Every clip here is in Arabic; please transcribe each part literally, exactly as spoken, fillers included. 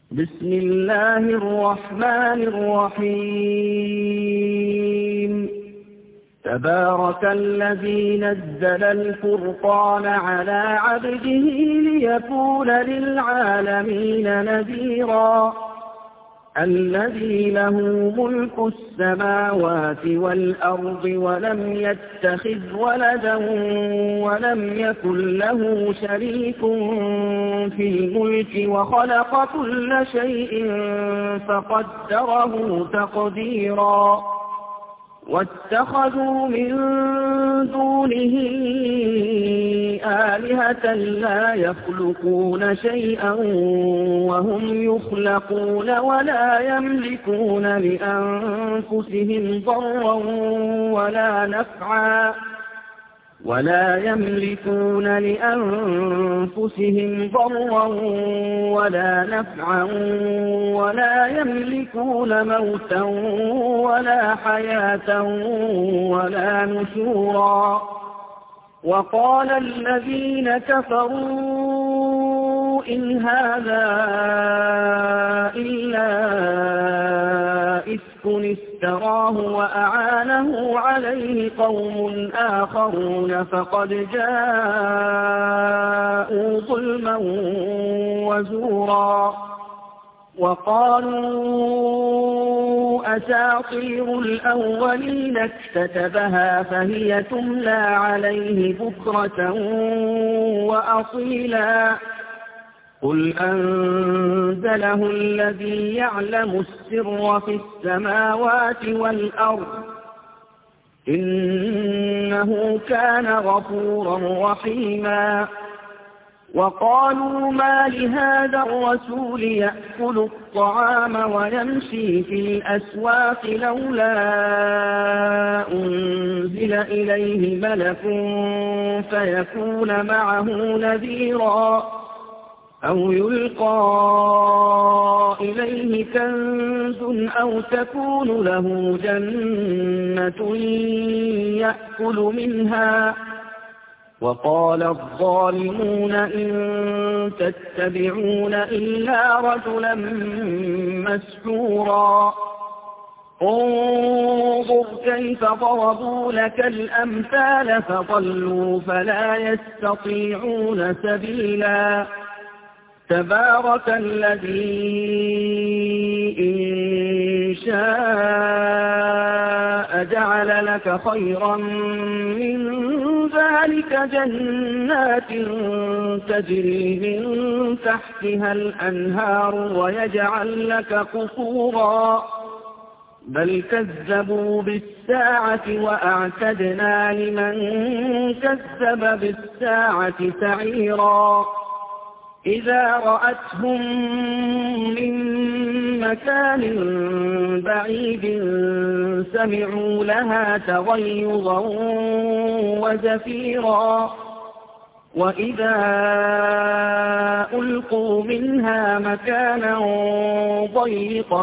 بسم الله الرحمن الرحيم تبارك الذي نزل الفرقان على عبده ليكون للعالمين نذيرا الذي له ملك السماوات والأرض ولم يتخذ ولدا ولم يكن له شريك في الملك وخلق كل شيء فقدره تقديرا واتخذوا من دونه آلهة لا يخلقون شيئا وهم يخلقون ولا يملكون لأنفسهم ضرا ولا نفعا ولا يملكون لأنفسهم ضرا ولا نفعا ولا يملكون موتا ولا حياة ولا نشورا وقال الذين كفروا إن هذا إلا إفك افتراه وأعانه عليه قوم آخرون فقد جاءوا ظلما وزورا وقالوا أساطير الأولين اكتتبها فهي تملى عليه بكرة وأصيلا قل أنزله الذي يعلم السر في السماوات والأرض إنه كان غفورا رحيما وقالوا ما لهذا الرسول يأكل الطعام ويمشي في الأسواق لولا أنزل إليه ملك فيكون معه نذيرا أو يلقى إليه كنز أو تكون له جنة يأكل منها وقال الظالمون إن تتبعون إلا رجلا مسحورا انظر كيف ضربوا لك الأمثال فضلوا فلا يستطيعون سبيلا تبارك الذي إن شاء جعل لك خيرا من ذلك جنات تجري من تحتها الأنهار ويجعل لك قصورا بل كذبوا بالساعة وأعتدنا لمن كذب بالساعة سعيرا إذا رأتهم من مكان بعيد سمعوا لها تغيظا وزفيرا وإذا ألقوا منها مكانا ضيقا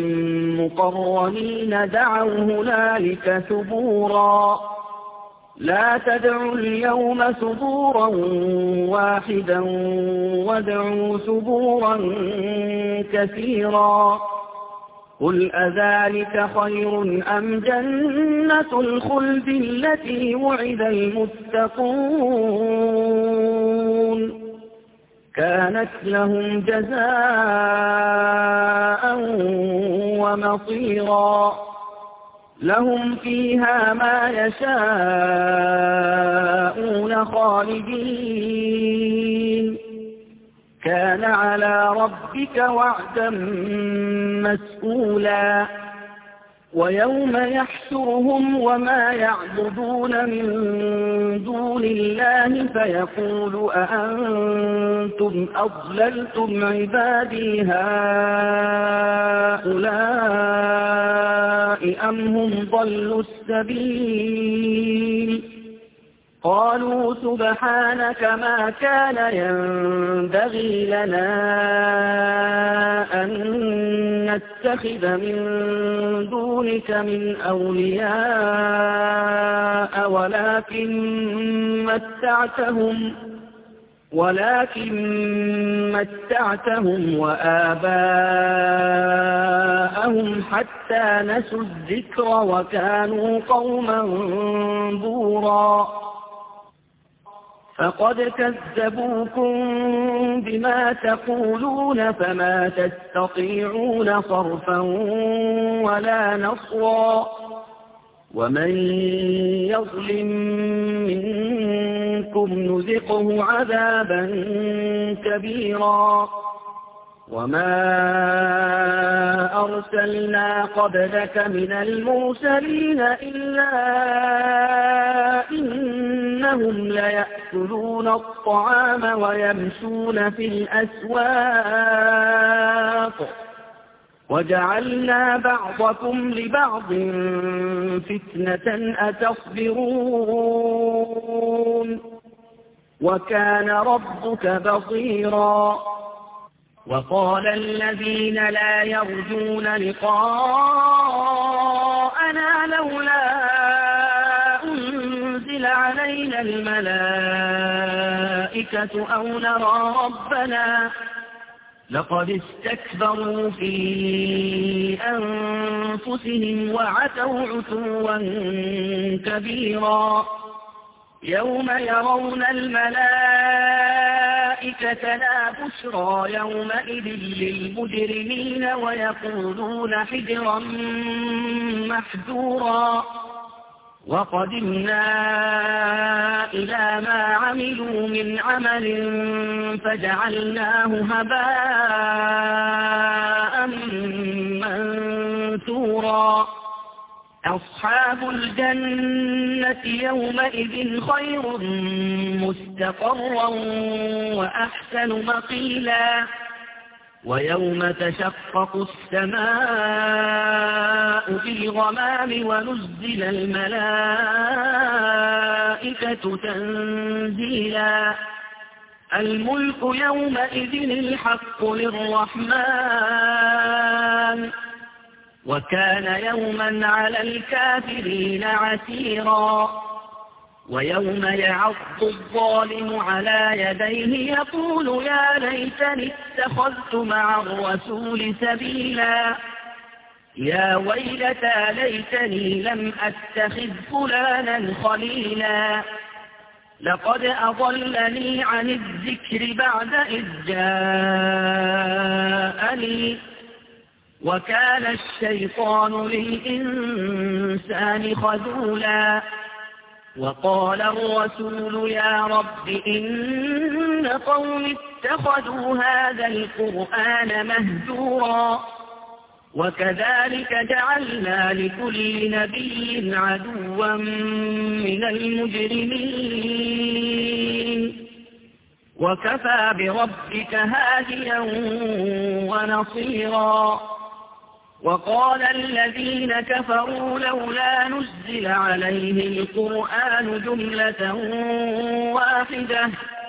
مقرنين دعوا هنالك ثبورا لا تدعوا اليوم ثبورا واحدا وادعوا ثبورا كثيرا قل أذلك خير أم جنة الخلد التي وعد المتقون كانت لهم جزاء ومصيرا لهم فيها ما يشاءون خالدين كان على ربك وعدا مسئولا ويوم يحشرهم وما يعبدون من دون الله فيقول أأنتم أضللتم عبادي هؤلاء أم هم ضلوا السبيل قالوا سبحانك ما كان ينبغي لنا أن نتخذ من دونك من أولياء ولكن متعتهم ولكن متعتهم وآباءهم حتى نسوا الذكر وكانوا قوما بورا فقد كذبوكم بما تقولون فما تستطيعون صرفا ولا نصرا ومن يظلم منكم نذقه عذابا كبيرا وما أرسلنا قبلك من المرسلين إلا إنهم ليأكلون الطعام ويمشون في الأسواق وجعلنا بعضكم لبعض فتنة أتصبرون وكان ربك بصيرا وقال الذين لا يرجون لقاءنا لولا أنزل علينا الملائكة أو نرى ربنا لقد استكبروا في أنفسهم وعتوا عتوا كبيرا يوم يرون الملائكة لا بشرى يومئذ للمجرمين ويقولون حجرا محجورا وقدمنا إلى ما عملوا من عمل فجعلناه هباء منثورا أصحاب الجنة يومئذ خير مستقرا وأحسن مقيلا ويوم تشقق السماء بالغمام ونزل الملائكة تنزيلا الملك يومئذ الحق للرحمن وكان يوما على الكافرين عسيرا ويوم يعض الظالم على يديه يقول يا ليتني اتخذت مع الرسول سبيلا يا ويلتى ليتني لم أتخذ فلانا خليلا لقد أضلني عن الذكر بعد إذ جاءني وكان الشيطان للإنسان خذولا وقال الرسول يا رب إن قوم اتخذوا هذا القرآن مهجورا وكذلك جعلنا لكل نبي عدوا من المجرمين وكفى بربك هاديا ونصيرا وقال الذين كفروا لولا نزل عليه القرآن جملة واحدة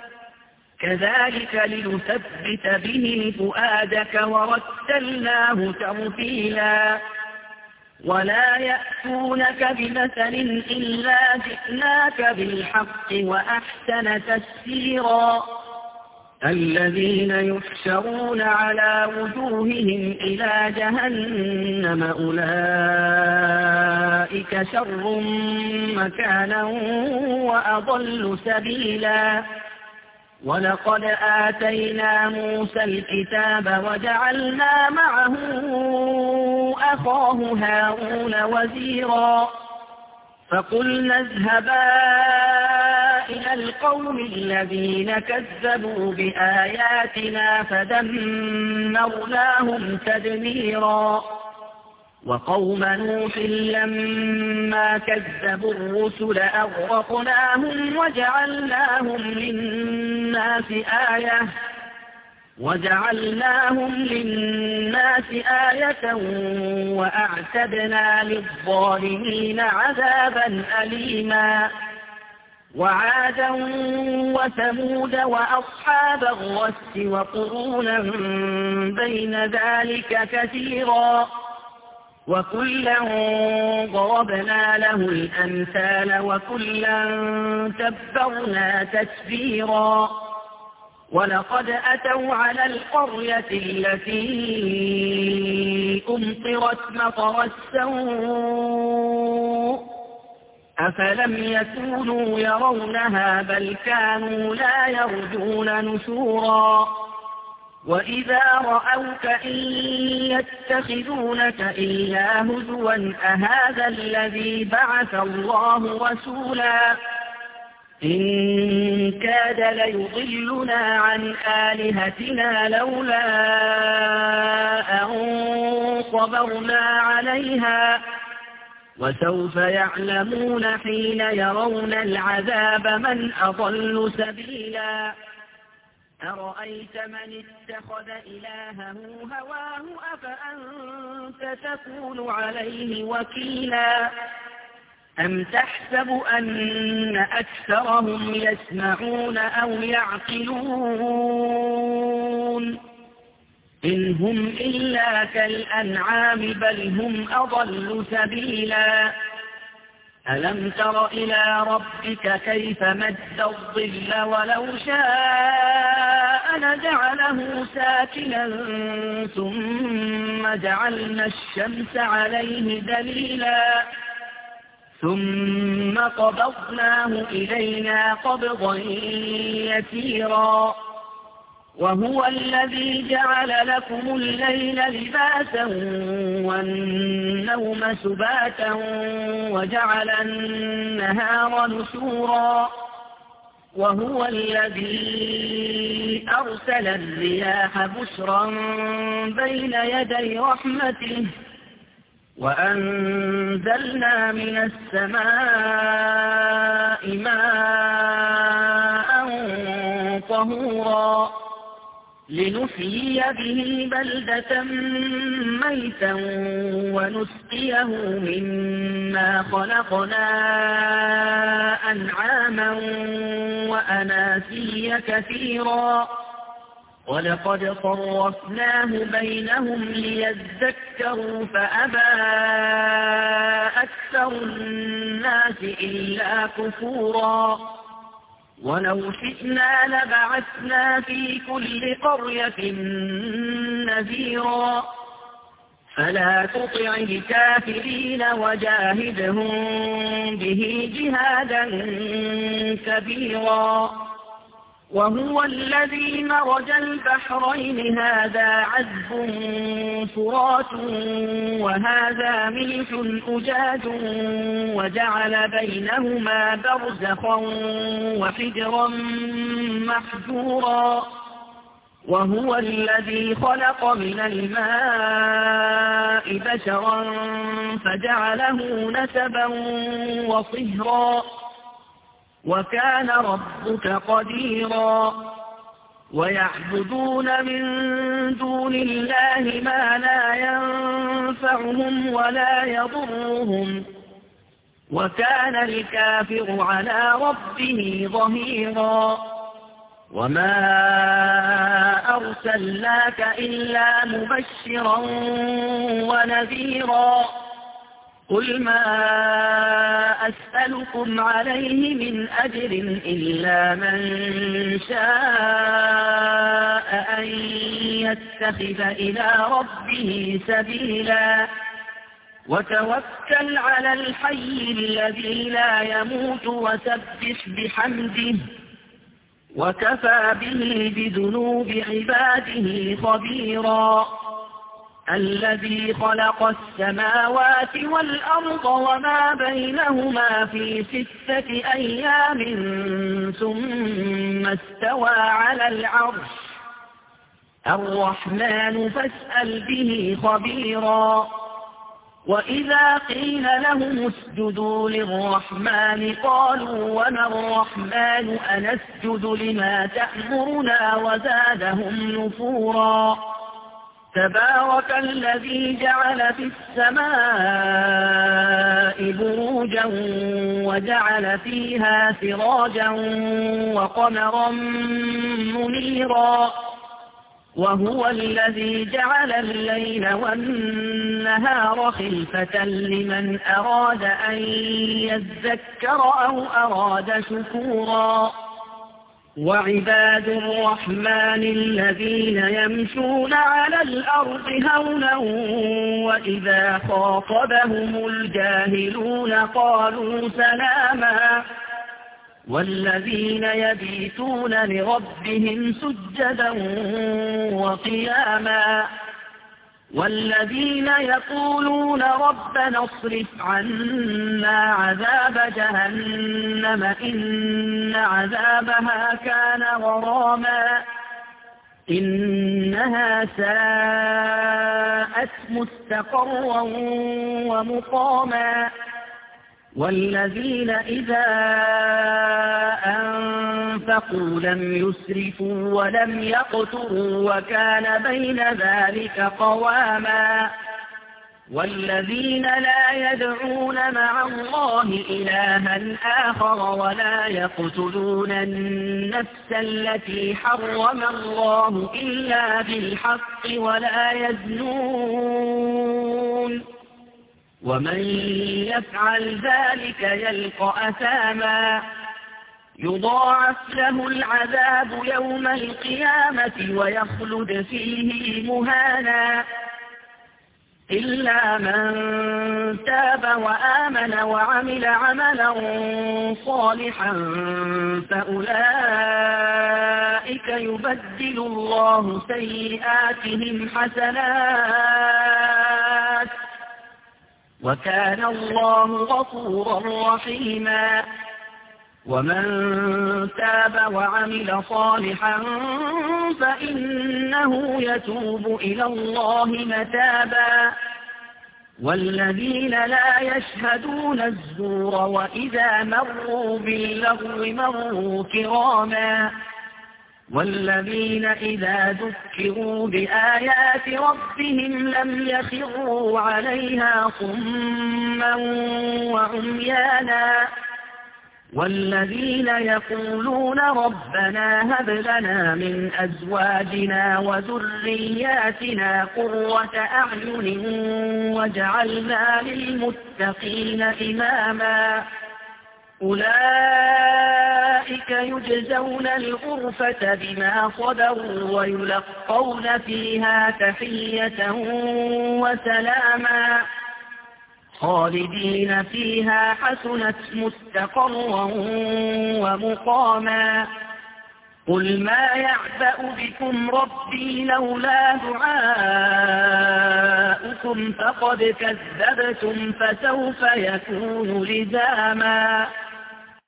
كذلك لنثبت به فؤادك ورتلناه ترتيلا ولا يأتونك بمثل إلا جئناك بالحق وأحسن تفسيرا الذين يحشرون على وجوههم إلى جهنم أولئك شر مكانا وأضل سبيلا ولقد آتينا موسى الكتاب وجعلنا معه أخاه هارون وزيرا فقلنا اذهبا إلى القوم الذين كذبوا بآياتنا فدمرناهم تدميرا وقوم نوح لما كذبوا الرسل أغرقناهم وجعلناهم للناس آية وجعلناهم للناس آية وأعتدنا للظالمين عذابا أليما وعادا وثمود وأصحاب الرس وقرونا بين ذلك كثيرا وكلا ضربنا له الأمثال وكلا تبرنا تتبيرا ولقد أتوا على القرية التي أمطرت مطر السوء أفلم يكونوا يرونها بل كانوا لا يرجون نشورا وإذا رأوك إن يتخذونك إلا هزوا أهذا الذي بعث الله رسولا إن كاد ليضلنا عن آلهتنا لولا أن صبرنا عليها وسوف يعلمون حين يرون العذاب من أضل سبيلا أرأيت من اتخذ إلهه هواه أفأنت تكون عليه وكيلا أم تحسب أن أكثرهم يسمعون أو يعقلون إن هم إلا كالأنعام بل هم أضل سبيلا ألم تر إلى ربك كيف مد الظل ولو شاء لجعله ساكنا ثم جعلنا الشمس عليه دليلا ثم قبضناه إلينا قبضا يسيرا وهو الذي جعل لكم الليل لباسا والنوم سباتا وجعل النهار نشورا وهو الذي أرسل الرياح بشرا بين يدي رحمته وأنزلنا من السماء ماء طهورا لنحيي به بلدة ميتا ونسقيه مما خلقنا أنعاما وأناسيا كثيرا ولقد صرفناه بينهم ليذكروا فأبى أكثر الناس إلا كفورا ولو شئنا لبعثنا في كل قرية نذيرا فلا تطع الكافرين وجاهدهم به جهادا كبيرا وهو الذي مرج البحرين هذا عذب فرات وهذا ملح أجاج وجعل بينهما برزخا وحجرا محجورا وهو الذي خلق من الماء بشرا فجعله نسبا وصهرا وكان ربك قديرا ويعبدون من دون الله ما لا ينفعهم ولا يضرهم وكان الكافر على ربه ظهيرا وما أرسلناك إلا مبشرا ونذيرا قل ما أسألكم عليه من أجر إلا من شاء أن يتخذ إلى ربه سبيلا وتوكل على الحي الذي لا يموت وسبح بحمده وكفى به بذنوب عباده خبيرا الذي خلق السماوات والأرض وما بينهما في ستة أيام ثم استوى على العرش الرحمن فاسأل به خبيرا وإذا قيل لهم اسجدوا للرحمن قالوا وما الرحمن أنسجد لما تأمرنا وزادهم نفورا تبارك الذي جعل في السماء بروجا وجعل فيها سراجا وقمرا منيرا وهو الذي جعل الليل والنهار خلفة لمن أراد أن يذكر أو أراد شكورا وعباد الرحمن الذين يمشون على الأرض هونا وإذا خاطبهم الجاهلون قالوا سلاما والذين يبيتون لربهم سجدا وقياما والذين يقولون ربنا اصرف عنا عذاب جهنم إن عذابها كان غراما إنها ساءت مستقرا ومقاما والذين إذا أنفقوا لم يسرفوا ولم يقتروا وكان بين ذلك قواما والذين لا يدعون مع الله إلها آخر ولا يقتلون النفس التي حرم الله إلا بالحق ولا يزنون ومن يفعل ذلك يلقى أثاما يضاعف له العذاب يوم القيامة ويخلد فيه مهانا إلا من تاب وآمن وعمل عملا صالحا فأولئك يبدل الله سيئاتهم حسنات وكان الله غفورا رحيما ومن تاب وعمل صالحا فإنه يتوب إلى الله متابا والذين لا يشهدون الزور وإذا مروا باللغو مروا كراما والذين إذا ذكروا بآيات ربهم لم يخروا عليها صما وعميانا والذين يقولون ربنا هب لنا من أزواجنا وذرياتنا قرة أعين واجعلنا للمتقين إماما أولئك يجزون الغرفة بما صبروا ويلقون فيها تحية وسلاما خالدين فيها حسنت مستقرا ومقاما قل ما يعبأ بكم ربي لولا دعاؤكم فقد كذبتم فسوف يكون لزاما